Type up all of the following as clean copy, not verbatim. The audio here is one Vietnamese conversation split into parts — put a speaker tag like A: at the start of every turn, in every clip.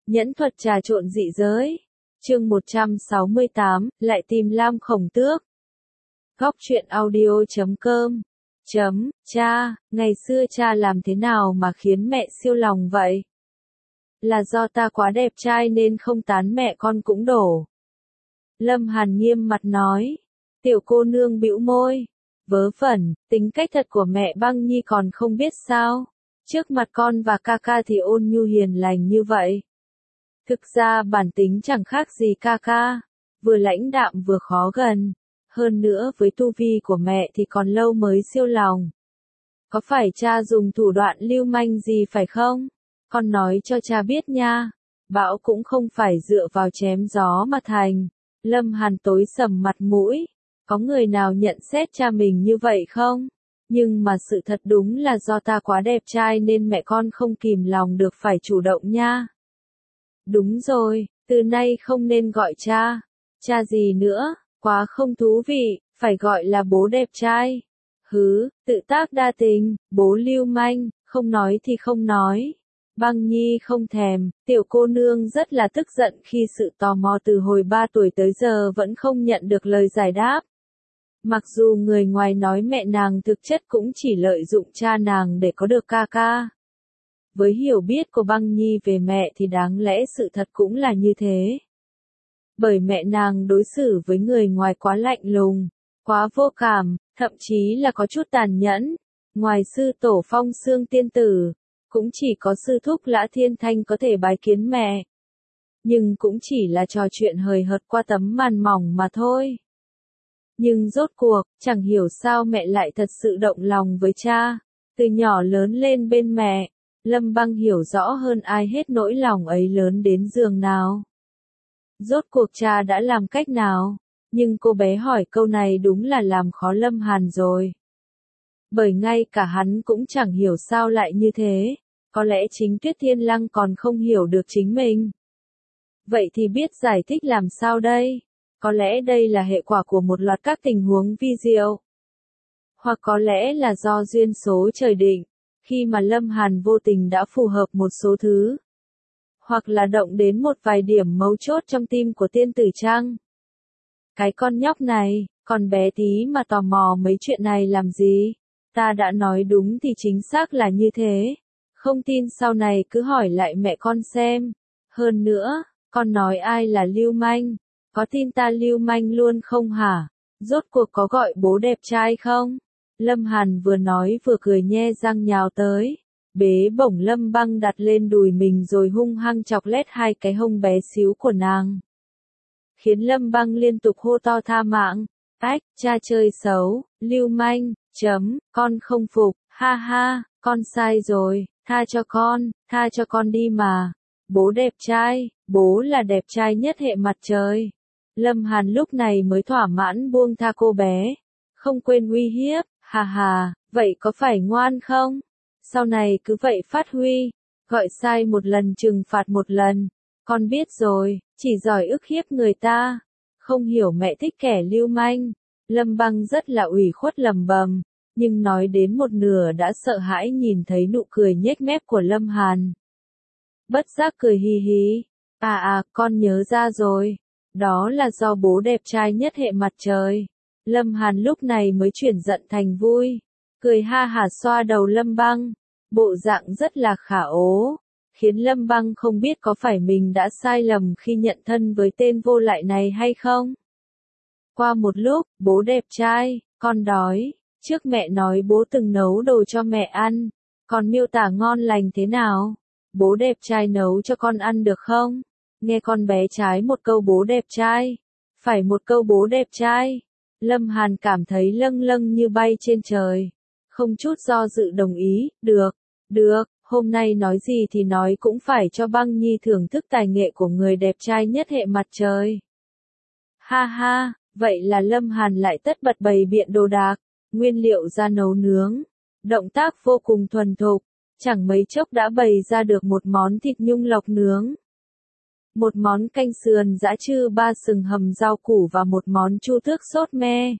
A: Nhẫn thuật trà trộn dị giới. Chương 168, lại tìm Lam Khổng Tước. Góc truyện audio.com. Cha, ngày xưa cha làm thế nào mà khiến mẹ siêu lòng vậy? Là do ta quá đẹp trai nên không tán mẹ con cũng đổ. Lâm Hàn nghiêm mặt nói. Tiểu cô nương bĩu môi. Vớ vẩn, tính cách thật của mẹ Băng Nhi còn không biết sao. Trước mặt con và ca ca thì ôn nhu hiền lành như vậy. Thực ra bản tính chẳng khác gì ca ca, vừa lãnh đạm vừa khó gần, hơn nữa với tu vi của mẹ thì còn lâu mới siêu lòng. Có phải cha dùng thủ đoạn lưu manh gì phải không? Con nói cho cha biết nha, bão cũng không phải dựa vào chém gió mà thành. Lâm Hàn tối sầm mặt mũi, có người nào nhận xét cha mình như vậy không? Nhưng mà sự thật đúng là do ta quá đẹp trai nên mẹ con không kìm lòng được phải chủ động nha. Đúng rồi, từ nay không nên gọi cha. Cha gì nữa, quá không thú vị, phải gọi là bố đẹp trai. Hứ, tự tác đa tình, bố lưu manh, không nói thì không nói. Băng Nhi không thèm, tiểu cô nương rất là tức giận khi sự tò mò từ hồi 3 tuổi tới giờ vẫn không nhận được lời giải đáp. Mặc dù người ngoài nói mẹ nàng thực chất cũng chỉ lợi dụng cha nàng để có được ca ca. Với hiểu biết của Băng Nhi về mẹ thì đáng lẽ sự thật cũng là như thế. Bởi mẹ nàng đối xử với người ngoài quá lạnh lùng, quá vô cảm, thậm chí là có chút tàn nhẫn. Ngoài sư tổ Phong Xương tiên tử, cũng chỉ có sư thúc Lã Thiên Thanh có thể bái kiến mẹ. Nhưng cũng chỉ là trò chuyện hời hợt qua tấm màn mỏng mà thôi. Nhưng rốt cuộc, chẳng hiểu sao mẹ lại thật sự động lòng với cha. Từ nhỏ lớn lên bên mẹ, Lâm Băng hiểu rõ hơn ai hết nỗi lòng ấy lớn đến giường nào. Rốt cuộc cha đã làm cách nào? Nhưng cô bé hỏi câu này đúng là làm khó Lâm Hàn rồi. Bởi ngay cả hắn cũng chẳng hiểu sao lại như thế. Có lẽ chính Tuyết Thiên Lăng còn không hiểu được chính mình. Vậy thì biết giải thích làm sao đây? Có lẽ đây là hệ quả của một loạt các tình huống vi diệu. Hoặc có lẽ là do duyên số trời định, khi mà Lâm Hàn vô tình đã phù hợp một số thứ. Hoặc là động đến một vài điểm mấu chốt trong tim của tiên tử Trăng. Cái con nhóc này, còn bé tí mà tò mò mấy chuyện này làm gì? Ta đã nói đúng thì chính xác là như thế. Không tin sau này cứ hỏi lại mẹ con xem. Hơn nữa, con nói ai là lưu manh? Có tin ta lưu manh luôn không hả? Rốt cuộc có gọi bố đẹp trai không? Lâm Hàn vừa nói vừa cười nhe răng nhào tới. Bế bổng Lâm Băng đặt lên đùi mình rồi hung hăng chọc lét hai cái hông bé xíu của nàng. Khiến Lâm Băng liên tục hô to tha mạng. Ách, cha chơi xấu, lưu manh, con không phục, ha ha, con sai rồi, tha cho con đi mà. Bố đẹp trai, bố là đẹp trai nhất hệ mặt trời. Lâm Hàn lúc này mới thỏa mãn buông tha cô bé. Không quên uy hiếp, hà hà, vậy có phải ngoan không? Sau này cứ vậy phát huy, gọi sai một lần trừng phạt một lần. Con biết rồi, chỉ giỏi ức hiếp người ta. Không hiểu mẹ thích kẻ lưu manh. Lâm Băng rất là ủy khuất lầm bầm, nhưng nói đến một nửa đã sợ hãi nhìn thấy nụ cười nhếch mép của Lâm Hàn. Bất giác cười hì hì. Con nhớ ra rồi. Đó là do bố đẹp trai nhất hệ mặt trời. Lâm Hàn lúc này mới chuyển giận thành vui. Cười ha hả xoa đầu Lâm Băng. Bộ dạng rất là khả ố. Khiến Lâm Băng không biết có phải mình đã sai lầm khi nhận thân với tên vô lại này hay không. Qua một lúc, bố đẹp trai, con đói. Trước mẹ nói bố từng nấu đồ cho mẹ ăn. Con miêu tả ngon lành thế nào? Bố đẹp trai nấu cho con ăn được không? Nghe con bé trái một câu bố đẹp trai. Phải một câu bố đẹp trai. Lâm Hàn cảm thấy lâng lâng như bay trên trời. Không chút do dự đồng ý, được, hôm nay nói gì thì nói cũng phải cho Băng Nhi thưởng thức tài nghệ của người đẹp trai nhất hệ mặt trời. Ha ha, vậy là Lâm Hàn lại tất bật bày biện đồ đạc, nguyên liệu ra nấu nướng. Động tác vô cùng thuần thục, chẳng mấy chốc đã bày ra được một món thịt nhung lộc nướng. Một món canh sườn giã chư ba sừng hầm rau củ và một món chu tước sốt me.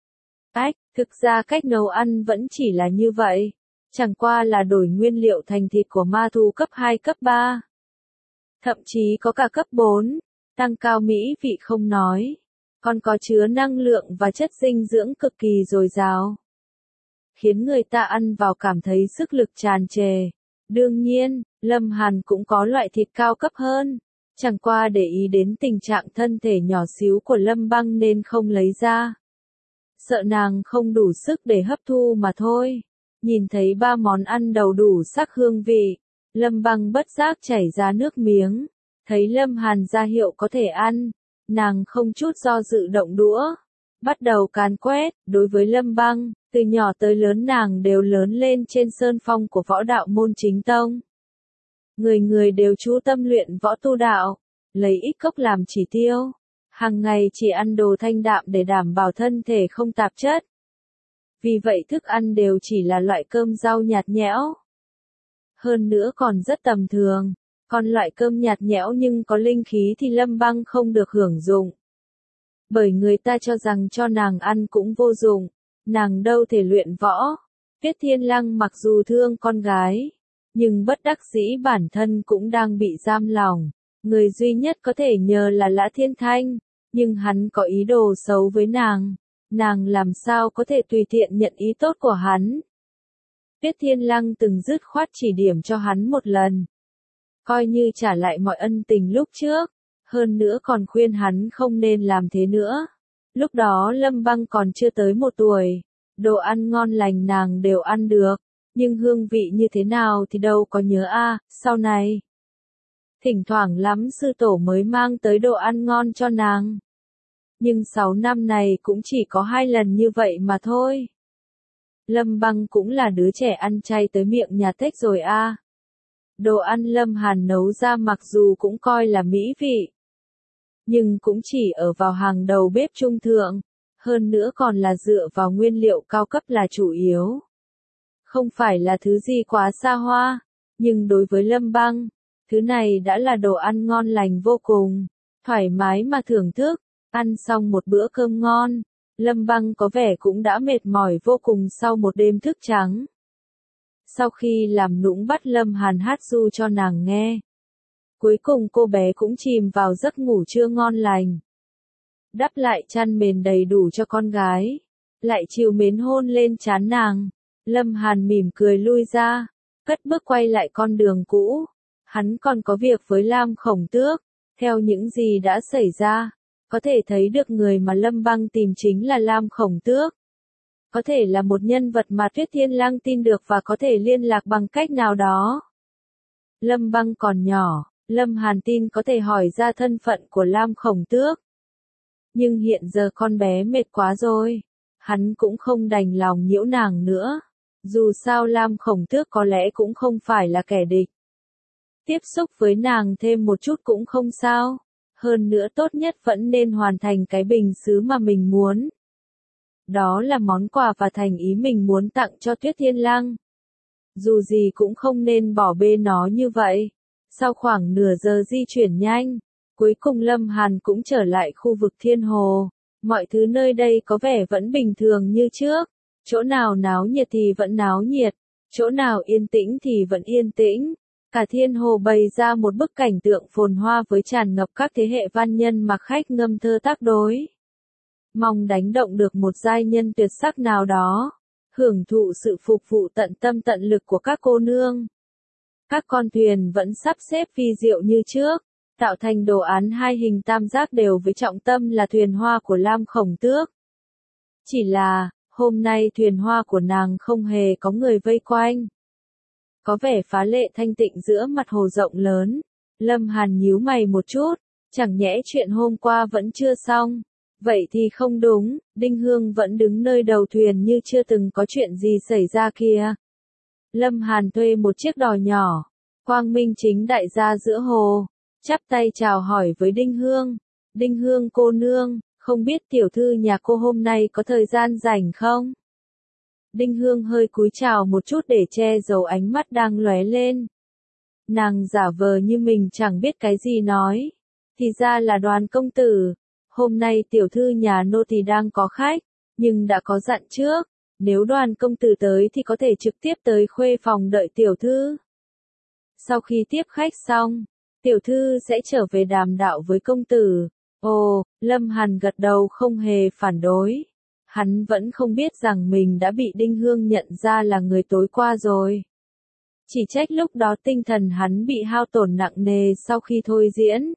A: Thực ra cách nấu ăn vẫn chỉ là như vậy. Chẳng qua là đổi nguyên liệu thành thịt của ma thú cấp 2 cấp 3. thậm chí có cả cấp 4, tăng cao mỹ vị không nói, còn có chứa năng lượng và chất dinh dưỡng cực kỳ dồi dào, khiến người ta ăn vào cảm thấy sức lực tràn trề. Đương nhiên, Lâm Hàn cũng có loại thịt cao cấp hơn, chẳng qua để ý đến tình trạng thân thể nhỏ xíu của Lâm Băng nên không lấy ra. Sợ nàng không đủ sức để hấp thu mà thôi. Nhìn thấy 3 món ăn đầu đủ sắc hương vị, Lâm Băng bất giác chảy ra nước miếng. Thấy Lâm Hàn ra hiệu có thể ăn, nàng không chút do dự động đũa, bắt đầu càn quét. Đối với Lâm Băng, từ nhỏ tới lớn nàng đều lớn lên trên sơn phong của võ đạo môn chính tông. Người người đều chú tâm luyện võ tu đạo, lấy ít cốc làm chỉ tiêu, hàng ngày chỉ ăn đồ thanh đạm để đảm bảo thân thể không tạp chất. Vì vậy thức ăn đều chỉ là loại cơm rau nhạt nhẽo. Hơn nữa còn rất tầm thường, còn loại cơm nhạt nhẽo nhưng có linh khí thì Lâm Băng không được hưởng dụng. Bởi người ta cho rằng cho nàng ăn cũng vô dụng, nàng đâu thể luyện võ. Tuyết Thiên Lăng mặc dù thương con gái, nhưng bất đắc dĩ bản thân cũng đang bị giam lòng. Người duy nhất có thể nhờ là Lã Thiên Thanh, nhưng hắn có ý đồ xấu với nàng làm sao có thể tùy tiện nhận ý tốt của hắn. Tuyết Thiên Lăng từng dứt khoát chỉ điểm cho hắn một lần, coi như trả lại mọi ân tình lúc trước, hơn nữa còn khuyên hắn không nên làm thế nữa. Lúc đó Lâm Băng còn chưa tới 1 tuổi, đồ ăn ngon lành nàng đều ăn được, nhưng hương vị như thế nào thì đâu có nhớ sau này. Thỉnh thoảng lắm sư tổ mới mang tới đồ ăn ngon cho nàng. Nhưng 6 năm này cũng chỉ có 2 lần như vậy mà thôi. Lâm Băng cũng là đứa trẻ ăn chay tới miệng nhà thích rồi Đồ ăn Lâm Hàn nấu ra mặc dù cũng coi là mỹ vị, nhưng cũng chỉ ở vào hàng đầu bếp trung thượng, hơn nữa còn là dựa vào nguyên liệu cao cấp là chủ yếu. Không phải là thứ gì quá xa hoa, nhưng đối với Lâm Băng, thứ này đã là đồ ăn ngon lành vô cùng, thoải mái mà thưởng thức. Ăn xong một bữa cơm ngon, Lâm Băng có vẻ cũng đã mệt mỏi vô cùng sau một đêm thức trắng. Sau khi làm nũng bắt Lâm Hàn hát ru cho nàng nghe, cuối cùng cô bé cũng chìm vào giấc ngủ trưa ngon lành. Đắp lại chăn mền đầy đủ cho con gái, lại trìu mến hôn lên trán nàng. Lâm Hàn mỉm cười lui ra, cất bước quay lại con đường cũ. Hắn còn có việc với Lam Khổng Tước. Theo những gì đã xảy ra, có thể thấy được người mà Lâm Băng tìm chính là Lam Khổng Tước. Có thể là một nhân vật mà Tuyết Thiên Lăng tin được và có thể liên lạc bằng cách nào đó. Lâm Băng còn nhỏ, Lâm Hàn tin có thể hỏi ra thân phận của Lam Khổng Tước. Nhưng hiện giờ con bé mệt quá rồi, hắn cũng không đành lòng nhiễu nàng nữa. Dù sao Lam Khổng Tước có lẽ cũng không phải là kẻ địch. Tiếp xúc với nàng thêm một chút cũng không sao. Hơn nữa tốt nhất vẫn nên hoàn thành cái bình sứ mà mình muốn. Đó là món quà và thành ý mình muốn tặng cho Tuyết Thiên Lăng. Dù gì cũng không nên bỏ bê nó như vậy. Sau khoảng nửa giờ di chuyển nhanh, cuối cùng Lâm Hàn cũng trở lại khu vực Thiên Hồ. Mọi thứ nơi đây có vẻ vẫn bình thường như trước. Chỗ nào náo nhiệt thì vẫn náo nhiệt, chỗ nào yên tĩnh thì vẫn yên tĩnh. Cả Thiên Hồ bày ra một bức cảnh tượng phồn hoa với tràn ngập các thế hệ văn nhân mặc khách ngâm thơ tác đối. Mong đánh động được một giai nhân tuyệt sắc nào đó, hưởng thụ sự phục vụ tận tâm tận lực của các cô nương. Các con thuyền vẫn sắp xếp vi diệu như trước, tạo thành đồ án 2 hình tam giác đều với trọng tâm là thuyền hoa của Lam Khổng Tước. Chỉ là, hôm nay thuyền hoa của nàng không hề có người vây quanh. Có vẻ phá lệ thanh tịnh giữa mặt hồ rộng lớn. Lâm Hàn nhíu mày một chút, chẳng nhẽ chuyện hôm qua vẫn chưa xong. Vậy thì không đúng, Đinh Hương vẫn đứng nơi đầu thuyền như chưa từng có chuyện gì xảy ra kia. Lâm Hàn thuê một chiếc đò nhỏ, quang minh chính đại ra giữa hồ, chắp tay chào hỏi với Đinh Hương. Đinh Hương cô nương, không biết tiểu thư nhà cô hôm nay có thời gian rảnh không? Đinh Hương hơi cúi chào một chút để che giấu ánh mắt đang lóe lên. Nàng giả vờ như mình chẳng biết cái gì nói. Thì ra là Đoàn công tử. Hôm nay tiểu thư nhà nô tỳ đang có khách, nhưng đã có dặn trước. Nếu Đoàn công tử tới thì có thể trực tiếp tới khuê phòng đợi tiểu thư. Sau khi tiếp khách xong, Tiểu thư sẽ trở về đàm đạo với công tử. Ồ, Lâm Hàn gật đầu không hề phản đối. Hắn vẫn không biết rằng mình đã bị Đinh Hương nhận ra là người tối qua rồi. Chỉ trách lúc đó tinh thần hắn bị hao tổn nặng nề sau khi thôi diễn.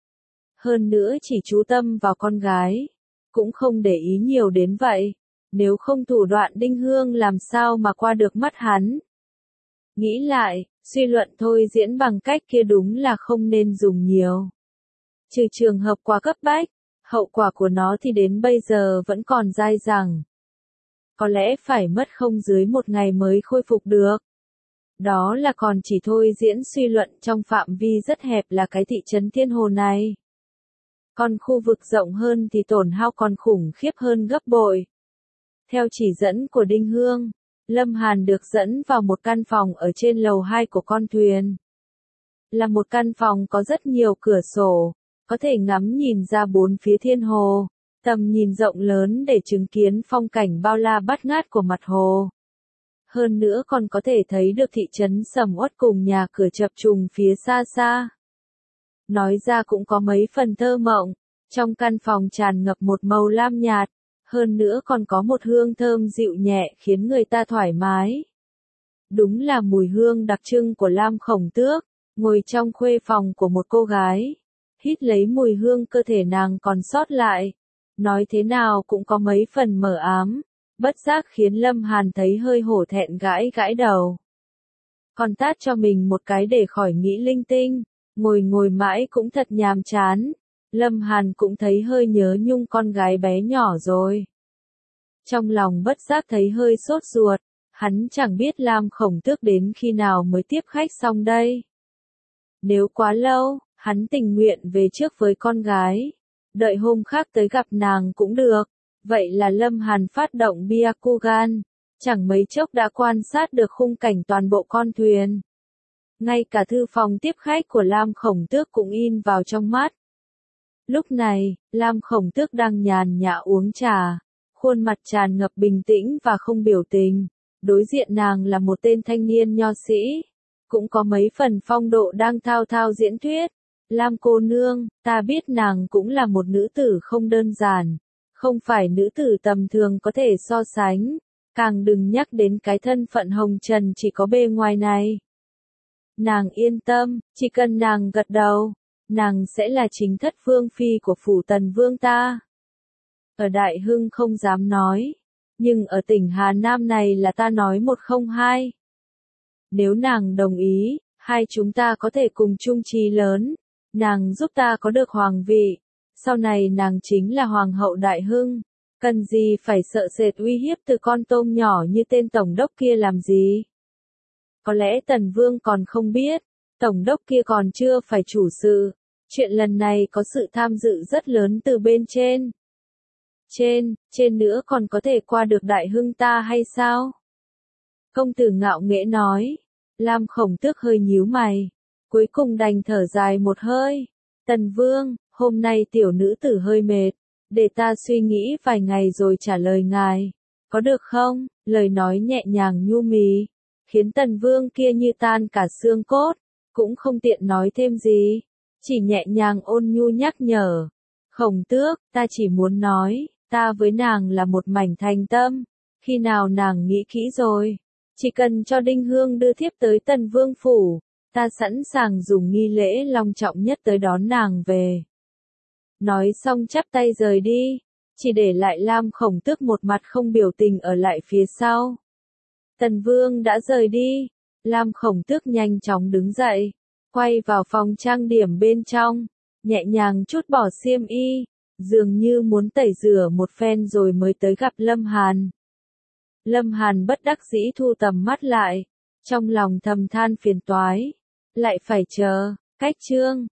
A: Hơn nữa chỉ chú tâm vào con gái, cũng không để ý nhiều đến vậy. Nếu không thủ đoạn Đinh Hương làm sao mà qua được mắt hắn. Nghĩ lại, suy luận thôi diễn bằng cách kia đúng là không nên dùng nhiều. Trừ trường hợp quá cấp bách, hậu quả của nó thì đến bây giờ vẫn còn dai dẳng. Có lẽ phải mất không dưới 1 ngày mới khôi phục được. Đó là còn chỉ thôi diễn suy luận trong phạm vi rất hẹp là cái thị trấn Thiên Hồ này. Còn khu vực rộng hơn thì tổn hao còn khủng khiếp hơn gấp bội. Theo chỉ dẫn của Đinh Hương, Lâm Hàn được dẫn vào một căn phòng ở trên lầu 2 của con thuyền. Là một căn phòng có rất nhiều cửa sổ, có thể ngắm nhìn ra 4 phía thiên hồ, tầm nhìn rộng lớn để chứng kiến phong cảnh bao la bát ngát của mặt hồ. Hơn nữa còn có thể thấy được thị trấn sầm uất cùng nhà cửa chập trùng phía xa xa. Nói ra cũng có mấy phần thơ mộng, trong căn phòng tràn ngập một màu lam nhạt, hơn nữa còn có một hương thơm dịu nhẹ khiến người ta thoải mái. Đúng là mùi hương đặc trưng của Lam Khổng Tước, ngồi trong khuê phòng của một cô gái, hít lấy mùi hương cơ thể nàng còn sót lại, nói thế nào cũng có mấy phần mờ ám, bất giác khiến Lâm Hàn thấy hơi hổ thẹn gãi gãi đầu. Còn tát cho mình một cái để khỏi nghĩ linh tinh, ngồi mãi cũng thật nhàm chán. Lâm Hàn cũng thấy hơi nhớ nhung con gái bé nhỏ rồi. Trong lòng bất giác thấy hơi sốt ruột, hắn chẳng biết Lam Khổng Tước đến khi nào mới tiếp khách xong đây. Nếu quá lâu, hắn tình nguyện về trước với con gái, đợi hôm khác tới gặp nàng cũng được. Vậy là Lâm Hàn phát động Byakugan, chẳng mấy chốc đã quan sát được khung cảnh toàn bộ con thuyền. Ngay cả thư phòng tiếp khách của Lam Khổng Tước cũng in vào trong mắt. Lúc này, Lam Khổng Tước đang nhàn nhã uống trà, khuôn mặt tràn ngập bình tĩnh và không biểu tình. Đối diện nàng là một tên thanh niên nho sĩ, cũng có mấy phần phong độ đang thao thao diễn thuyết. Lam cô nương, ta biết nàng cũng là một nữ tử không đơn giản, không phải nữ tử tầm thường có thể so sánh, càng đừng nhắc đến cái thân phận hồng trần chỉ có bề ngoài này. Nàng yên tâm, chỉ cần nàng gật đầu, nàng sẽ là chính thất vương phi của phủ Tần Vương ta. Ở Đại Hưng không dám nói, nhưng ở tỉnh Hà Nam này là ta nói 102. Nếu nàng đồng ý, hai chúng ta có thể cùng chung chí lớn, nàng giúp ta có được hoàng vị, sau này nàng chính là hoàng hậu Đại Hưng, cần gì phải sợ sệt uy hiếp từ con tôm nhỏ như tên tổng đốc kia làm gì. Có lẽ Tần Vương còn không biết, tổng đốc kia còn chưa phải chủ sự, chuyện lần này có sự tham dự rất lớn từ bên trên. Trên nữa còn có thể qua được Đại Hưng ta hay sao? Công tử ngạo nghễ nói. Lam Khổng Tước hơi nhíu mày, cuối cùng đành thở dài một hơi. Tần Vương, hôm nay tiểu nữ tử hơi mệt, để ta suy nghĩ vài ngày rồi trả lời ngài. Có được không? Lời nói nhẹ nhàng nhu mì, khiến Tần Vương kia như tan cả xương cốt, cũng không tiện nói thêm gì, chỉ nhẹ nhàng ôn nhu nhắc nhở. Khổng Tước, ta chỉ muốn nói, ta với nàng là một mảnh thành tâm, khi nào nàng nghĩ kỹ rồi, chỉ cần cho Đinh Hương đưa thiếp tới Tần Vương phủ, ta sẵn sàng dùng nghi lễ long trọng nhất tới đón nàng về. Nói xong chắp tay rời đi, chỉ để lại Lam Khổng Tước một mặt không biểu tình ở lại phía sau. Tần Vương đã rời đi, Lam Khổng Tước nhanh chóng đứng dậy, quay vào phòng trang điểm bên trong, nhẹ nhàng trút bỏ xiêm y, dường như muốn tẩy rửa một phen rồi mới tới gặp Lâm Hàn. Lâm Hàn bất đắc dĩ thu tầm mắt lại, trong lòng thầm than phiền toái, lại phải chờ, cách chương